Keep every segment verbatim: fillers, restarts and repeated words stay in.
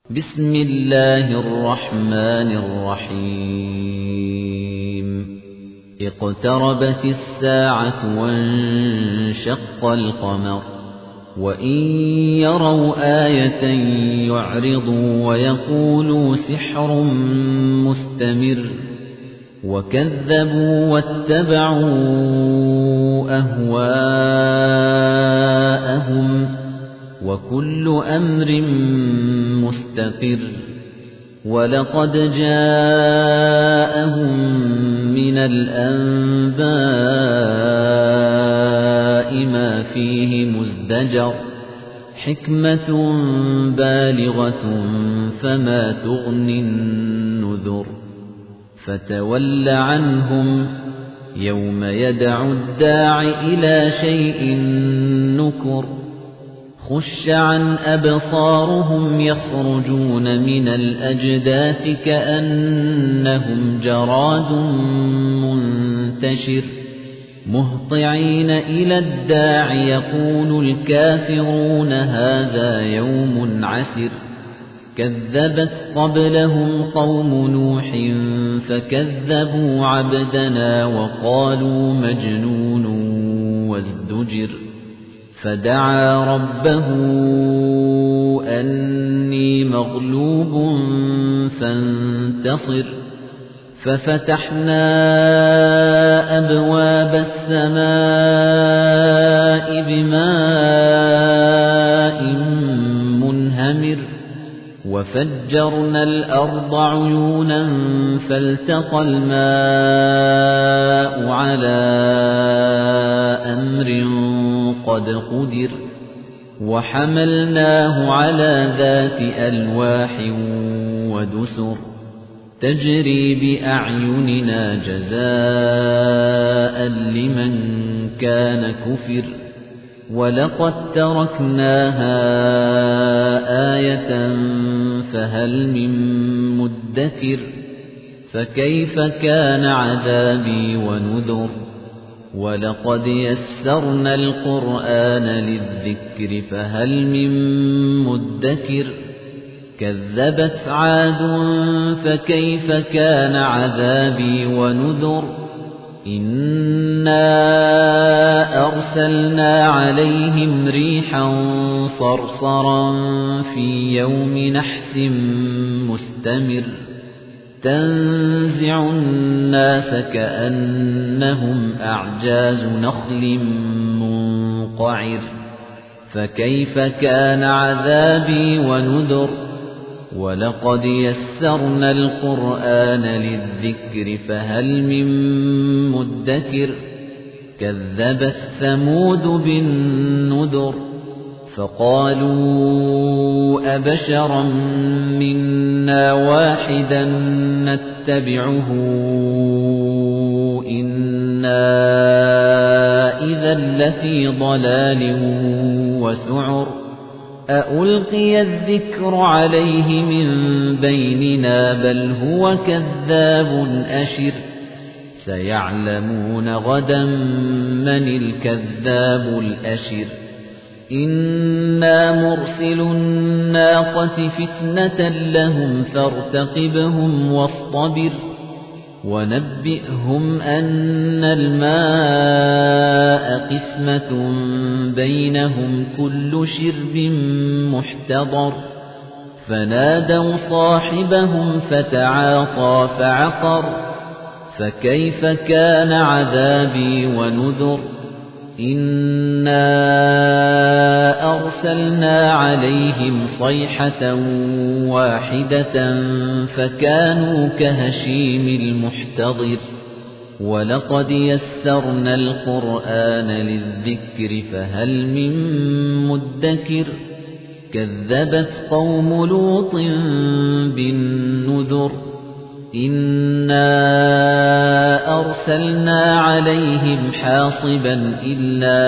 بسم الله الرحمن الرحيم اقتربت الساعة وانشق القمر وإن يروا آية يعرضوا ويقولوا سحر مستمر وكذبوا واتبعوا أهواءهم وكل أمر مستقر ولقد جاءهم من الأنباء ما فيه مزدجر حكمة بالغة فما تغني النذر فتول عنهم يوم يدعو الداع إلى شيء نكر خش عن أبصارهم يخرجون من الأجداث كأنهم جراد منتشر مهطعين إلى الداع يقول الكافرون هذا يوم عسر كذبت قبلهم قوم نوح فكذبوا عبدنا وقالوا مجنون وازدجر فدعا ربه أني مغلوب فانتصر ففتحنا أبواب السماء بماء منهمر وفجرنا الأرض عيونا فالتقى الماء على أمر قد قدر وحملناه على ذات ألواح ودسر تجري بأعيننا جزاء لمن كان كفر ولقد تركناها آية فهل من مدكر فكيف كان عذابي ونذر ولقد يسرنا القرآن للذكر فهل من مدكر كذبت عاد فكيف كان عذابي ونذر إنا أرسلنا عليهم ريحا صرصرا في يوم نحس مستمر تنزع الناس كأنهم أعجاز نخل منقعر فكيف كان عذابي ونذر ولقد يسرنا القرآن للذكر فهل من مدكر كذبت ثمود بالنذر فقالوا أبشرا منا واحدا نتبعه إنا إذا لفي ضلال وسعر أألقي الذكر عليه من بيننا بل هو كذاب أشر سيعلمون غدا من الكذاب الأشر إنا مرسل الناقة فتنة لهم فارتقبهم واصطبر ونبئهم أن الماء قسمة بينهم كل شرب محتضر فنادوا صاحبهم فتعاطى فعقر فكيف كان عذابي ونذر إنا أرسلنا عليهم صيحة واحدة فكانوا كهشيم المحتضر ولقد يسرنا القرآن للذكر فهل من مدكر كذبت قوم لوط بالنذر إنا أرسلنا عليهم حاصبا إلا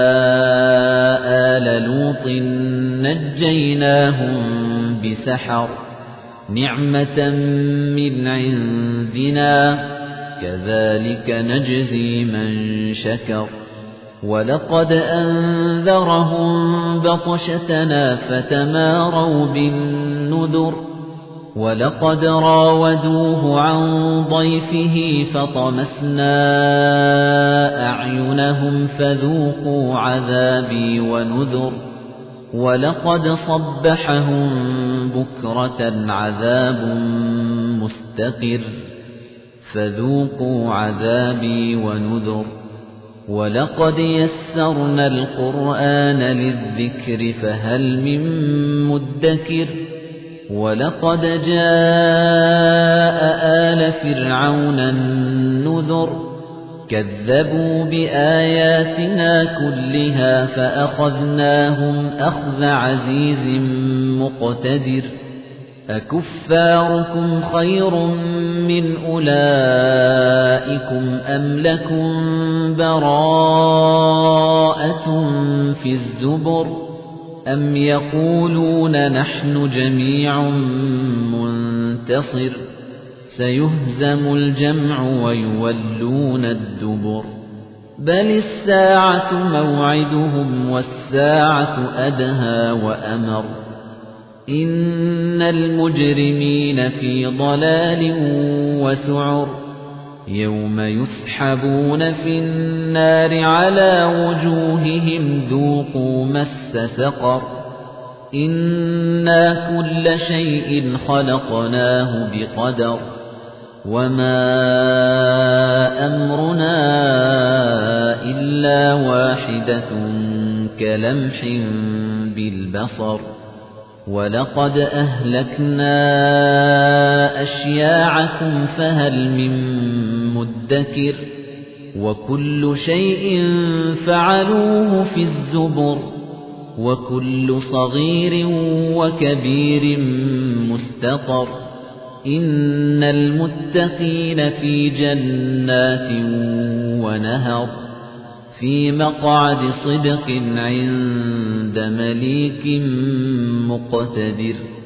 آل لوط نجيناهم بسحر نعمة من عندنا كذلك نجزي من شكر وَلَقَدْ أَنذَرَهُم بَطْشَتَنَا فَتَمَارَوْا بِالنُّذُرِ نُذُرٍ وَلَقَدْ رَاوَدُوهُ عَن ضَيْفِهِ فَطَمَسْنَا أَعْيُنَهُمْ فَذُوقُوا عَذَابِي وَنُذُرِ وَلَقَدْ صَبَّحَهُم بُكْرَةً عَذَابٌ مُسْتَقِرٌّ فَذُوقُوا عَذَابِي وَنُذُرِ وَلَقَدْ يَسَّرْنَا الْقُرْآنَ لِلذِّكْرِ فَهَلْ مِن مُّدَّكِرٍ وَلَقَدْ جَاءَ آلَ فِرْعَوْنَ النُّذُرُ كَذَّبُوا بِآيَاتِنَا كُلِّهَا فَأَخَذْنَاهُمْ أَخْذَ عَزِيزٍ مُقْتَدِرٍ أَكُفَّارُكُمْ خَيْرٌ مِّنْ أُولَئِكُمْ أَمْ لَكُمْ بَرَاءَةٌ فِي الزُّبُرِ أَمْ يَقُولُونَ نَحْنُ جَمِيعٌ مُّنتَصِرٌ سَيُهْزَمُ الْجَمْعُ وَيُوَلُّونَ الدُّبُرَ بَلِ السَّاعَةُ مَوْعِدُهُمْ وَالسَّاعَةُ أَدْهَىٰ وَأَمَرُّ إِنَّ الْمُجْرِمِينَ فِي ضَلَالٍ وَسُعُرٍ يَوْمَ يُسْحَبُونَ فِي النَّارِ عَلَىٰ وُجُوهِهِمْ ذُوقُوا مَسَّ سَقَرَ إِنَّا كُلَّ شَيْءٍ خَلَقْنَاهُ بِقَدَرٍ وَمَا أَمْرُنَا إِلَّا وَاحِدَةٌ كَلَمْحٍ بِالْبَصَرِ وَلَقَدْ أَهْلَكْنَا أَشْيَاعَكُمْ فَهَلْ مِن مُّدَّكِرٍ وَكُلُّ شَيْءٍ فَعَلُوهُ فِي الزُّبُرِ وَكُلُّ صَغِيرٍ وَكَبِيرٍ مُسْتَطَرٍ إِنَّ الْمُتَّقِينَ فِي جَنَّاتٍ وَنَهَرٍ في مقعد صدق عند مليك مقتدر.